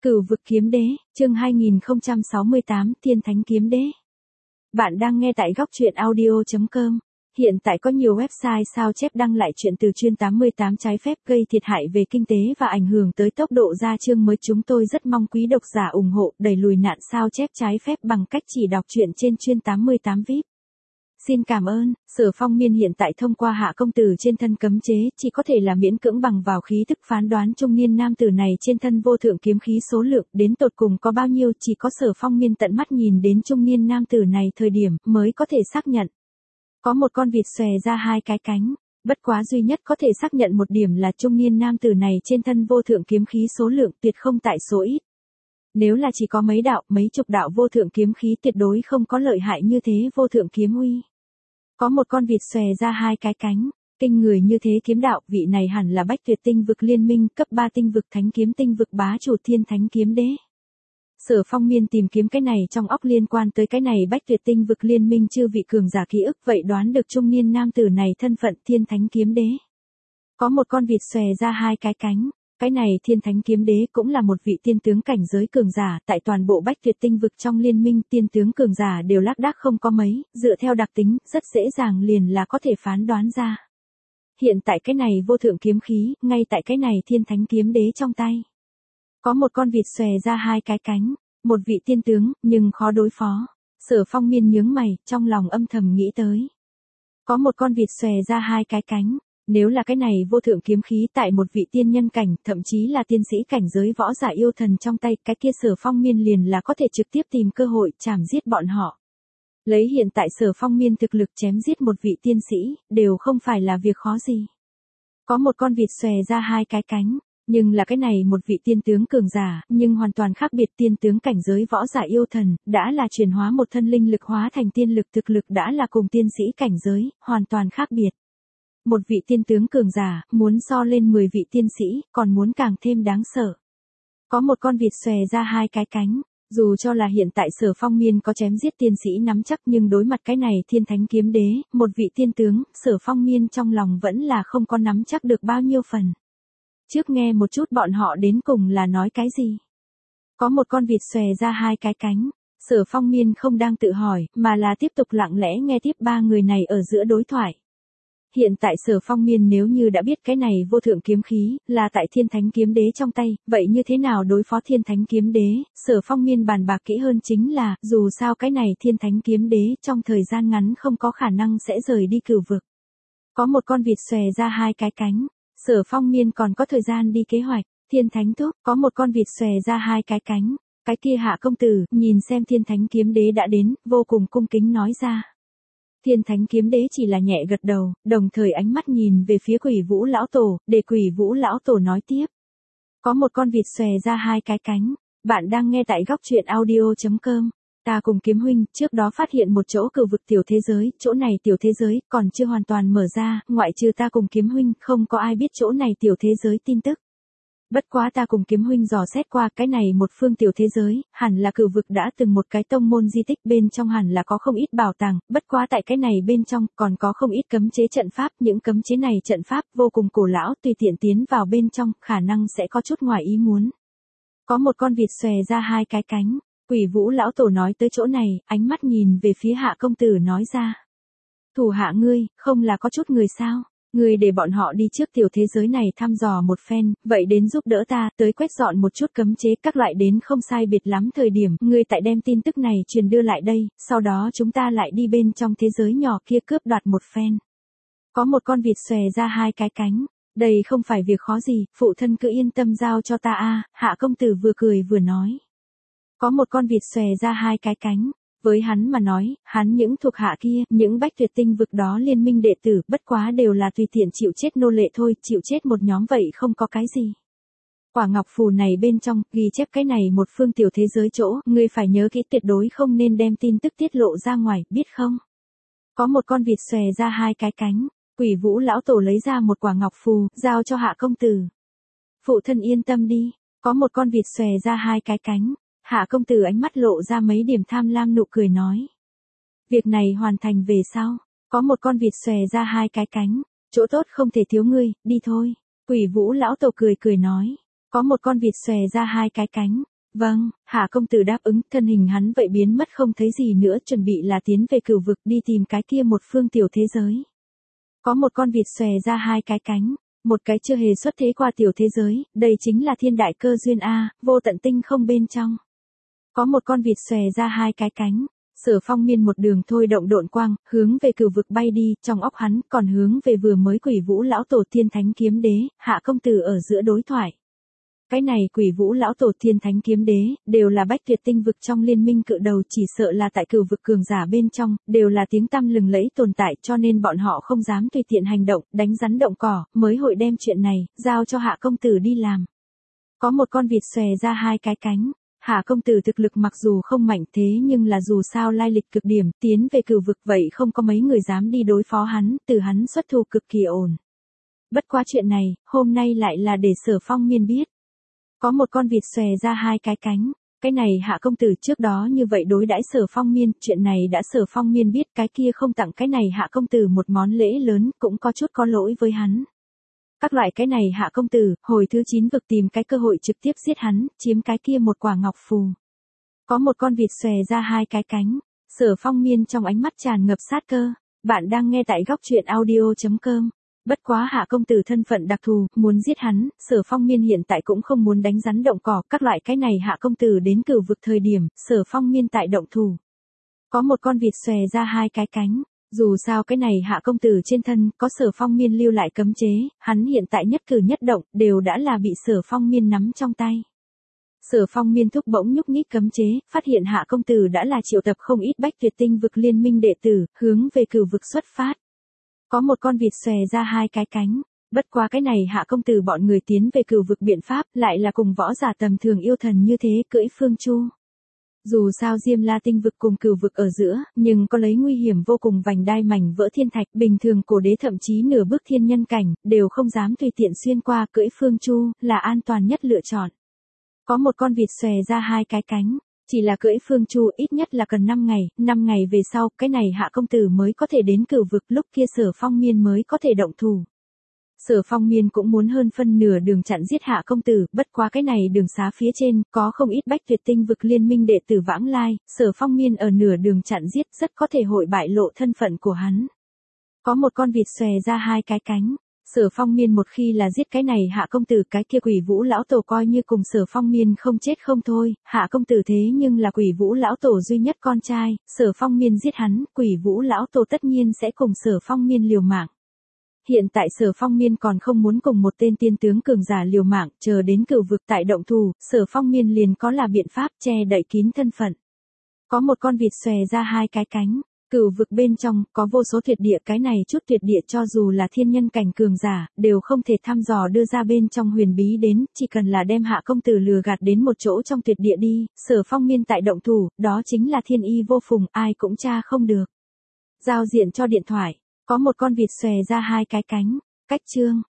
Cửu vực kiếm đế, chương 2068, Thiên Thánh kiếm đế. Bạn đang nghe tại góc truyện audio.com. Hiện tại có nhiều website sao chép đăng lại chuyện từ chuyên 88 trái phép gây thiệt hại về kinh tế và ảnh hưởng tới tốc độ ra chương mới. Chúng tôi rất mong quý độc giả ủng hộ đẩy lùi nạn sao chép trái phép bằng cách chỉ đọc truyện trên chuyên 88 VIP. Xin cảm ơn. Sở Phong Miên hiện tại thông qua Hạ công tử trên thân cấm chế, chỉ có thể là miễn cưỡng bằng vào khí thức phán đoán trung niên nam tử này trên thân vô thượng kiếm khí số lượng đến tột cùng có bao nhiêu, chỉ có Sở Phong Miên tận mắt nhìn đến trung niên nam tử này thời điểm mới có thể xác nhận. Có một con vịt xòe ra hai cái cánh, bất quá duy nhất có thể xác nhận một điểm là trung niên nam tử này trên thân vô thượng kiếm khí số lượng tuyệt không tại số ít. Nếu là chỉ có mấy đạo, mấy chục đạo vô thượng kiếm khí tuyệt đối không có lợi hại như thế vô thượng kiếm uy. Có một con vịt xòe ra hai cái cánh, kinh người như thế kiếm đạo, vị này hẳn là Bách Tuyệt Tinh vực liên minh cấp 3 tinh vực thánh kiếm tinh vực bá chủ Thiên Thánh kiếm đế. Sở Phong Miên tìm kiếm cái này trong óc liên quan tới cái này Bách Tuyệt Tinh vực liên minh chư vị cường giả ký ức, vậy đoán được trung niên nam tử này thân phận Thiên Thánh kiếm đế. Có một con vịt xòe ra hai cái cánh. Cái này Thiên Thánh kiếm đế cũng là một vị tiên tướng cảnh giới cường giả, tại toàn bộ Bách Tuyệt Tinh vực trong liên minh tiên tướng cường giả đều lác đác không có mấy, dựa theo đặc tính, rất dễ dàng liền là có thể phán đoán ra. Hiện tại cái này vô thượng kiếm khí, ngay tại cái này Thiên Thánh kiếm đế trong tay. Có một con vịt xòe ra hai cái cánh, một vị tiên tướng, nhưng khó đối phó. Sở Phong Miên nhướng mày, trong lòng âm thầm nghĩ tới. Có một con vịt xòe ra hai cái cánh. Nếu là cái này vô thượng kiếm khí tại một vị tiên nhân cảnh, thậm chí là tiên sĩ cảnh giới võ giả yêu thần trong tay, cái kia Sở Phong Miên liền là có thể trực tiếp tìm cơ hội chảm giết bọn họ. Lấy hiện tại Sở Phong Miên thực lực chém giết một vị tiên sĩ, đều không phải là việc khó gì. Có một con vịt xòe ra hai cái cánh, nhưng là cái này một vị tiên tướng cường giả, nhưng hoàn toàn khác biệt, tiên tướng cảnh giới võ giả yêu thần, đã là chuyển hóa một thân linh lực hóa thành tiên lực, thực lực đã là cùng tiên sĩ cảnh giới, hoàn toàn khác biệt. Một vị tiên tướng cường giả, muốn so lên 10 vị tiên sĩ, còn muốn càng thêm đáng sợ. Có một con vịt xòe ra hai cái cánh, dù cho là hiện tại Sở Phong Miên có chém giết tiên sĩ nắm chắc, nhưng đối mặt cái này Thiên Thánh kiếm đế, một vị tiên tướng, Sở Phong Miên trong lòng vẫn là không có nắm chắc được bao nhiêu phần. Trước nghe một chút bọn họ đến cùng là nói cái gì. Có một con vịt xòe ra hai cái cánh, Sở Phong Miên không đang tự hỏi, mà là tiếp tục lặng lẽ nghe tiếp ba người này ở giữa đối thoại. Hiện tại Sở Phong Miên nếu như đã biết cái này vô thượng kiếm khí là tại Thiên Thánh kiếm đế trong tay, vậy như thế nào đối phó Thiên Thánh kiếm đế, Sở Phong Miên bàn bạc kỹ hơn chính là, dù sao cái này Thiên Thánh kiếm đế trong thời gian ngắn không có khả năng sẽ rời đi cửu vực. Có một con vịt xòe ra hai cái cánh, Sở Phong Miên còn có thời gian đi kế hoạch. Thiên Thánh thúc, có một con vịt xòe ra hai cái cánh, cái kia Hạ công tử, nhìn xem Thiên Thánh kiếm đế đã đến, vô cùng cung kính nói ra. Thiên Thánh kiếm đế chỉ là nhẹ gật đầu, đồng thời ánh mắt nhìn về phía Quỷ Vũ lão tổ, để Quỷ Vũ lão tổ nói tiếp. Có một con vịt xòe ra hai cái cánh, bạn đang nghe tại góc truyện audio.com. Ta cùng Kiếm huynh trước đó phát hiện một chỗ cửu vực tiểu thế giới, chỗ này tiểu thế giới còn chưa hoàn toàn mở ra, ngoại trừ ta cùng Kiếm huynh, không có ai biết chỗ này tiểu thế giới tin tức. Bất quá ta cùng Kiếm huynh dò xét qua, cái này một phương tiểu thế giới, hẳn là cửu vực đã từng một cái tông môn di tích, bên trong hẳn là có không ít bảo tàng, bất quá tại cái này bên trong còn có không ít cấm chế trận pháp, những cấm chế này trận pháp vô cùng cổ lão, tùy tiện tiến vào bên trong, khả năng sẽ có chút ngoài ý muốn. Có một con vịt xòe ra hai cái cánh, Quỷ Vũ lão tổ nói tới chỗ này, ánh mắt nhìn về phía Hạ công tử nói ra. Thủ hạ ngươi, không là có chút người sao? Ngươi để bọn họ đi trước tiểu thế giới này thăm dò một phen, vậy đến giúp đỡ ta, tới quét dọn một chút cấm chế các loại, đến không sai biệt lắm thời điểm, ngươi tại đem tin tức này truyền đưa lại đây, sau đó chúng ta lại đi bên trong thế giới nhỏ kia cướp đoạt một phen. Có một con vịt xòe ra hai cái cánh, đây không phải việc khó gì, phụ thân cứ yên tâm giao cho ta a. Hạ công tử vừa cười vừa nói. Có một con vịt xòe ra hai cái cánh. Với hắn mà nói, hắn những thuộc hạ kia, những Bách Tuyệt Tinh vực đó liên minh đệ tử, bất quá đều là tùy tiện chịu chết nô lệ thôi, chịu chết một nhóm vậy không có cái gì. Quả ngọc phù này bên trong, ghi chép cái này một phương tiểu thế giới chỗ, ngươi phải nhớ kỹ, tuyệt đối không nên đem tin tức tiết lộ ra ngoài, biết không? Có một con vịt xòe ra hai cái cánh, Quỷ Vũ lão tổ lấy ra một quả ngọc phù, giao cho Hạ công tử. Phụ thân yên tâm đi, có một con vịt xòe ra hai cái cánh. Hạ công tử ánh mắt lộ ra mấy điểm tham lam, nụ cười nói. Việc này hoàn thành về sau, có một con vịt xòe ra hai cái cánh, chỗ tốt không thể thiếu ngươi, đi thôi. Quỷ Vũ lão tổ cười cười nói. Có một con vịt xòe ra hai cái cánh, Vâng, Hạ công tử đáp ứng, thân hình hắn vậy biến mất không thấy gì nữa, chuẩn bị là tiến về cửu vực đi tìm cái kia một phương tiểu thế giới. Có một con vịt xòe ra hai cái cánh, một cái chưa hề xuất thế qua tiểu thế giới, đây chính là thiên đại cơ duyên A, vô tận tinh không bên trong. Có một con vịt xòe ra hai cái cánh, Sở Phong Miên một đường thôi động độn quang, hướng về cửu vực bay đi, trong óc hắn còn hướng về vừa mới Quỷ Vũ lão tổ Thiên Thánh Kiếm Đế, Hạ công tử ở giữa đối thoại. Cái này Quỷ Vũ lão tổ Thiên Thánh Kiếm Đế, đều là bách tuyệt tinh vực trong liên minh cự đầu, chỉ sợ là tại cửu vực cường giả bên trong, đều là tiếng tăm lừng lẫy tồn tại, cho nên bọn họ không dám tùy tiện hành động, đánh rắn động cỏ, mới hội đem chuyện này, giao cho Hạ công tử đi làm. Có một con vịt xòe ra hai cái cánh. Hạ công tử thực lực mặc dù không mạnh thế nhưng là dù sao lai lịch cực điểm, tiến về cửu vực vậy không có mấy người dám đi đối phó hắn, từ hắn xuất thủ cực kỳ ổn. Bất quá chuyện này, hôm nay lại là để Sở Phong Miên biết. Có một con vịt xòe ra hai cái cánh, cái này Hạ công tử trước đó như vậy đối đãi Sở Phong Miên, chuyện này đã Sở Phong Miên biết, cái kia không tặng cái này Hạ công tử một món lễ lớn, cũng có chút có lỗi với hắn. Các loại cái này Hạ công tử, hồi thứ 9 vực tìm cái cơ hội trực tiếp giết hắn, chiếm cái kia một quả ngọc phù. Có một con vịt xòe ra hai cái cánh, Sở Phong Miên trong ánh mắt tràn ngập sát cơ. Bạn đang nghe tại góc truyện audio.com. Bất quá Hạ công tử thân phận đặc thù, muốn giết hắn, Sở Phong Miên hiện tại cũng không muốn đánh rắn động cỏ, các loại cái này Hạ công tử đến cửu vực thời điểm, Sở Phong Miên tại động thủ. Có một con vịt xòe ra hai cái cánh. Dù sao cái này Hạ công tử trên thân có Sở Phong Miên lưu lại cấm chế, hắn hiện tại nhất cử nhất động đều đã là bị Sở Phong Miên nắm trong tay. Sở Phong Miên thúc bỗng nhúc nhích cấm chế, phát hiện Hạ công tử đã là triệu tập không ít bách tuyệt tinh vực liên minh đệ tử, hướng về cửu vực xuất phát. Có một con vịt xòe ra hai cái cánh, bất quá cái này Hạ công tử bọn người tiến về cửu vực biện pháp lại là cùng võ giả tầm thường yêu thần như thế cưỡi phương chu. Dù sao Diêm La tinh vực cùng cửu vực ở giữa, nhưng có lấy nguy hiểm vô cùng vành đai mảnh vỡ thiên thạch, bình thường cổ đế thậm chí nửa bước thiên nhân cảnh, đều không dám tùy tiện xuyên qua, cưỡi phương chu, là an toàn nhất lựa chọn. Có một con vịt xòe ra hai cái cánh, chỉ là cưỡi phương chu ít nhất là cần 5 ngày về sau, cái này Hạ công tử mới có thể đến cửu vực, lúc kia Sở Phong Miên mới có thể động thủ. Sở Phong Miên cũng muốn hơn phân nửa đường chặn giết Hạ công tử, bất quá cái này đường xá phía trên, có không ít bách tuyệt tinh vực liên minh đệ tử vãng lai, Sở Phong Miên ở nửa đường chặn giết rất có thể hội bại lộ thân phận của hắn. Có một con vịt xòe ra hai cái cánh, Sở Phong Miên một khi là giết cái này Hạ công tử, cái kia Quỷ Vũ lão tổ coi như cùng Sở Phong Miên không chết không thôi, Hạ công tử thế nhưng là Quỷ Vũ lão tổ duy nhất con trai, Sở Phong Miên giết hắn, Quỷ Vũ lão tổ tất nhiên sẽ cùng Sở Phong Miên liều mạng. Hiện tại Sở Phong Miên còn không muốn cùng một tên tiên tướng cường giả liều mạng, chờ đến cửu vực tại động thủ, Sở Phong Miên liền có là biện pháp che đậy kín thân phận. Có một con vịt xòe ra hai cái cánh, cửu vực bên trong có vô số tuyệt địa, cái này chút tuyệt địa cho dù là thiên nhân cảnh cường giả, đều không thể thăm dò đưa ra bên trong huyền bí đến, chỉ cần là đem Hạ công tử lừa gạt đến một chỗ trong tuyệt địa đi, Sở Phong Miên tại động thủ, đó chính là thiên y vô phùng, ai cũng tra không được. Giao diện cho điện thoại. Có một con vịt xòe ra hai cái cánh, cách chương.